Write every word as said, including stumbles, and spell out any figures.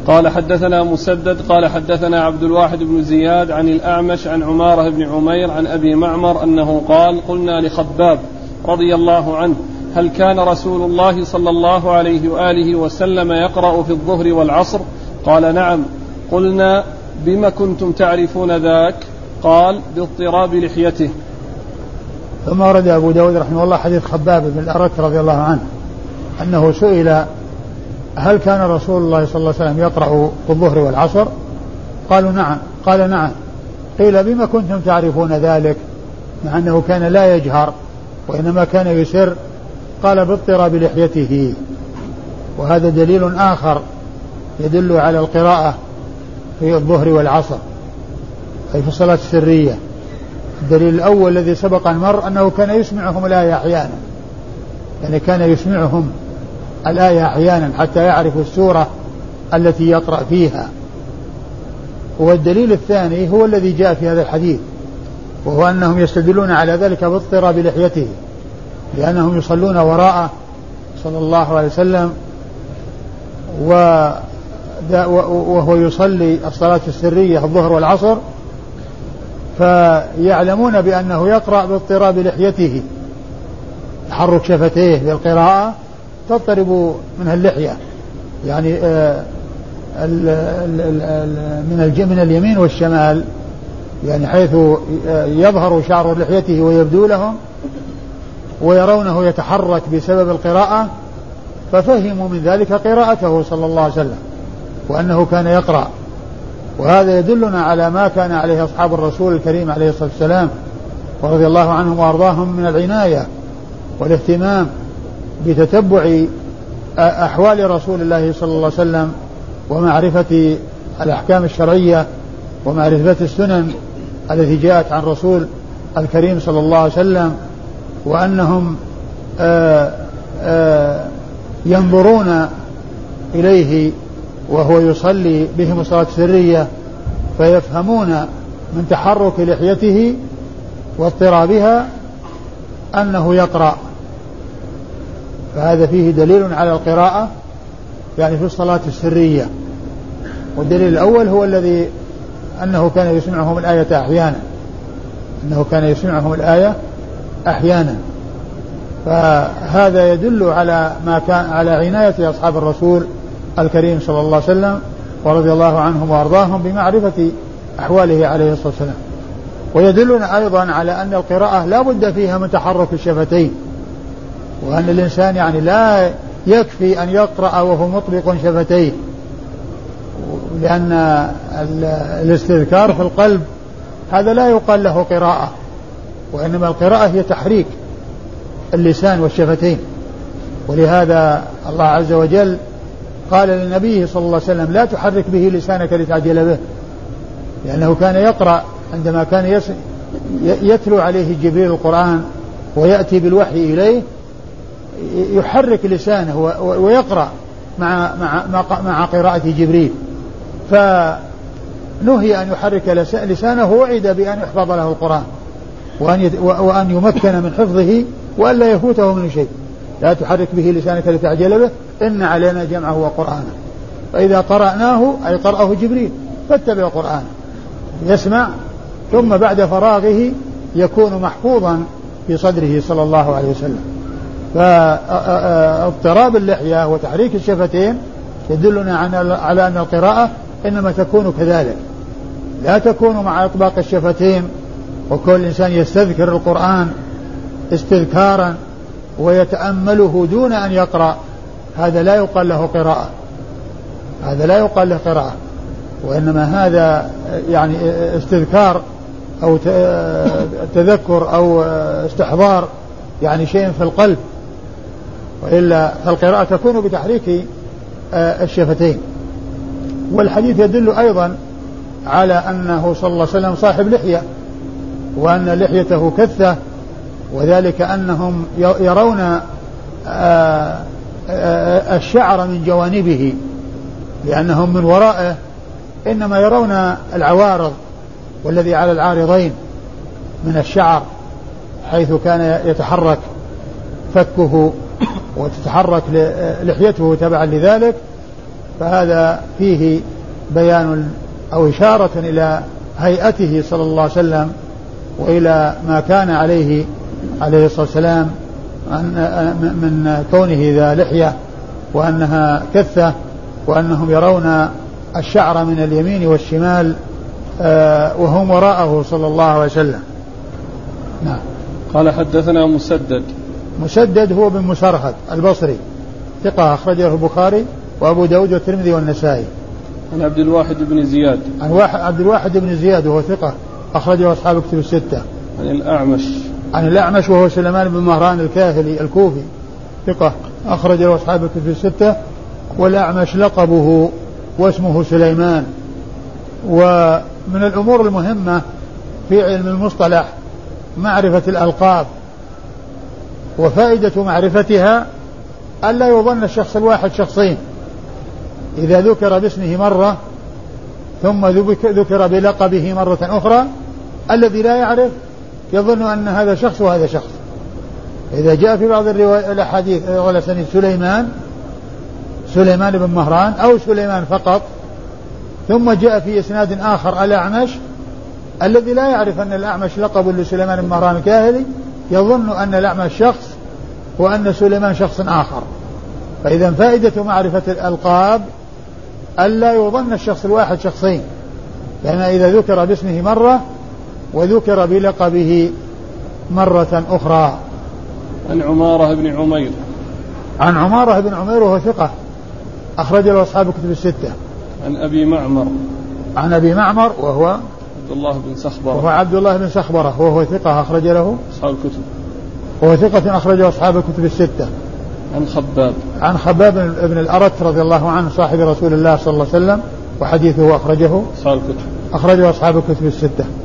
قال حدثنا مسدد قال حدثنا عبد الواحد بن زياد عن الأعمش عن عمارة بن عمير عن أبي معمر أنه قال قلنا لخباب رضي الله عنه هل كان رسول الله صلى الله عليه وآله وسلم يقرأ في الظهر والعصر؟ قال نعم. قلنا بما كنتم تعرفون ذاك؟ قال باضطراب لحيته. ثم ورد أبو داود رحمه الله حديث خباب بن الأرت رضي الله عنه أنه سئل هل كان رسول الله صلى الله عليه وسلم يقرأ في الظهر والعصر؟ قالوا نعم. قال نعم. قيل بما كنتم تعرفون ذلك؟ مع أنه كان لا يجهر وإنما كان يسر. قال باضطراب لحيته. وهذا دليل آخر يدل على القراءة في الظهر والعصر أي في الصلاة السرية. الدليل الأول الذي سبق أن مر أنه كان يسمعهم الآية أحيانا، يعني كان يسمعهم الآية أحيانا حتى يعرفوا السورة التي يقرأ فيها. والدليل الثاني هو الذي جاء في هذا الحديث، وهو أنهم يستدلون على ذلك باضطراب لحيته، لأنهم يصلون وراءه صلى الله عليه وسلم وهو يصلي الصلاة السرية الظهر والعصر، فيعلمون بأنه يقرأ باضطراب لحيته، تحرك شفتيه بالقراءة تضطرب منها اللحية، يعني من اليمين والشمال، يعني حيث يظهر شعر لحيته ويبدو لهم ويرونه يتحرك بسبب القراءة، ففهموا من ذلك قراءته صلى الله عليه وسلم وأنه كان يقرأ. وهذا يدلنا على ما كان عليه أصحاب الرسول الكريم عليه الصلاة والسلام ورضي الله عنهم وأرضاهم من العناية والاهتمام بتتبع أحوال رسول الله صلى الله عليه وسلم ومعرفة الأحكام الشرعية ومعرفة السنن التي جاءت عن رسول الكريم صلى الله عليه وسلم، وأنهم آآ آآ ينظرون إليه وهو يصلي بهم الصلاة السرية فيفهمون من تحرك لحيته واضطرابها أنه يقرأ. فهذا فيه دليل على القراءة يعني في الصلاة السرية. والدليل الأول هو الذي أنه كان يسمعهم الآية أحيانا أنه كان يسمعهم الآية أحيانا فهذا يدل على ما كان على عناية أصحاب الرسول الكريم صلى الله عليه وسلم ورضي الله عنهم وأرضاهم بمعرفة أحواله عليه الصلاة والسلام. ويدلنا أيضا على أن القراءة لا بد فيها من تحرك الشفتين، وأن الإنسان يعني لا يكفي أن يقرأ وهو مطلق شفتيه، لأن الاستذكار في القلب هذا لا يقال له قراءة، وإنما القراءة هي تحريك اللسان والشفتين. ولهذا الله عز وجل قال للنبي صلى الله عليه وسلم لا تحرك به لسانك لتعجل به، لأنه كان يقرأ عندما كان يتلو عليه جبريل القرآن ويأتي بالوحي إليه يحرك لسانه ويقرأ مع, مع, مع قراءة جبريل، فنهي أن يحرك لسانه ووعد بأن يحفظ له القرآن وأن, وأن يمكن من حفظه وأن لا يفوته من شيء. لا تحرك به لسانك لتعجل به إن علينا جمعه وقرآنه، فإذا قرأناه أي قرأه جبريل فاتبع قرآنه يسمع، ثم بعد فراغه يكون محفوظا في صدره صلى الله عليه وسلم. فاضطراب اللحية وتحريك الشفتين يدلنا على أن القراءة إنما تكون كذلك، لا تكون مع إطباق الشفتين وكل إنسان يستذكر القرآن استذكارا ويتأمله دون أن يقرأ، هذا لا يقال له قراءة، هذا لا يقال له قراءة، وإنما هذا يعني استذكار أو تذكر أو استحضار يعني شيء في القلب، وإلا فالقراءة تكون بتحريك الشفتين. والحديث يدل أيضا على أنه صلى الله عليه وسلم صاحب لحية، وأن لحيته كثة، وذلك أنهم يرون الشعر من جوانبه، لأنهم من ورائه إنما يرون العوارض والذي على العارضين من الشعر، حيث كان يتحرك فكه وتتحرك لحيته تبعا لذلك، فهذا فيه بيان أو إشارة إلى هيئته صلى الله عليه وسلم وإلى ما كان عليه عليه الصلاة والسلام من كونه ذا لحية وأنها كثة وأنهم يرون الشعر من اليمين والشمال وهم وراءه صلى الله عليه وسلم. نعم. قال حدثنا مسدد. مسدد هو بن مسرهد البصري ثقة أخرجه البخاري وأبو داود والترمذي والنسائي. عن عبد الواحد بن زياد. عن واحد عبد الواحد بن زياد وهو ثقة أخرجه أصحاب الكتب الستة. عن الأعمش. عن الأعمش وهو سليمان بن مهران الكاهلي الكوفي ثقة أخرجه أصحاب الكتب الستة. والأعمش لقبه واسمه سليمان. ومن الأمور المهمة في علم المصطلح معرفة الألقاب، وفائدة معرفتها ألا يظن الشخص الواحد شخصين، إذا ذكر باسمه مرة ثم ذكر بلقبه مرة أخرى الذي لا يعرف يظن أن هذا شخص وهذا شخص. إذا جاء في بعض الأحاديث على سنة سليمان سليمان بن مهران أو سليمان فقط، ثم جاء في إسناد آخر الأعمش، الذي لا يعرف أن الأعمش لقب لسليمان بن مهران الكاهلي يظن أن الأعمش شخص وأن سليمان شخص آخر. فإذا فائدة معرفة الألقاب ألا يظن الشخص الواحد شخصين، لأن إذا ذكر باسمه مرة وذكر بلقبه مرة أخرى. عن عمارة بن عمير. عن عمارة بن عمير وهو ثقة أخرج له أصحاب الكتب الستة. عن أبي معمر. عن أبي معمر وهو عبد الله بن سخبرة. وهو عبد الله بن سخبرة وهو ثقة أخرج له أصحاب الكتب. وهو ثقة أخرج له أصحاب الكتب الستة. عن خباب. عن خباب بن الأرت رضي الله عنه صاحب رسول الله صلى الله عليه وسلم، وحديثه أخرجه أصحاب الكتب. أخرجه أصحاب الكتب الستة.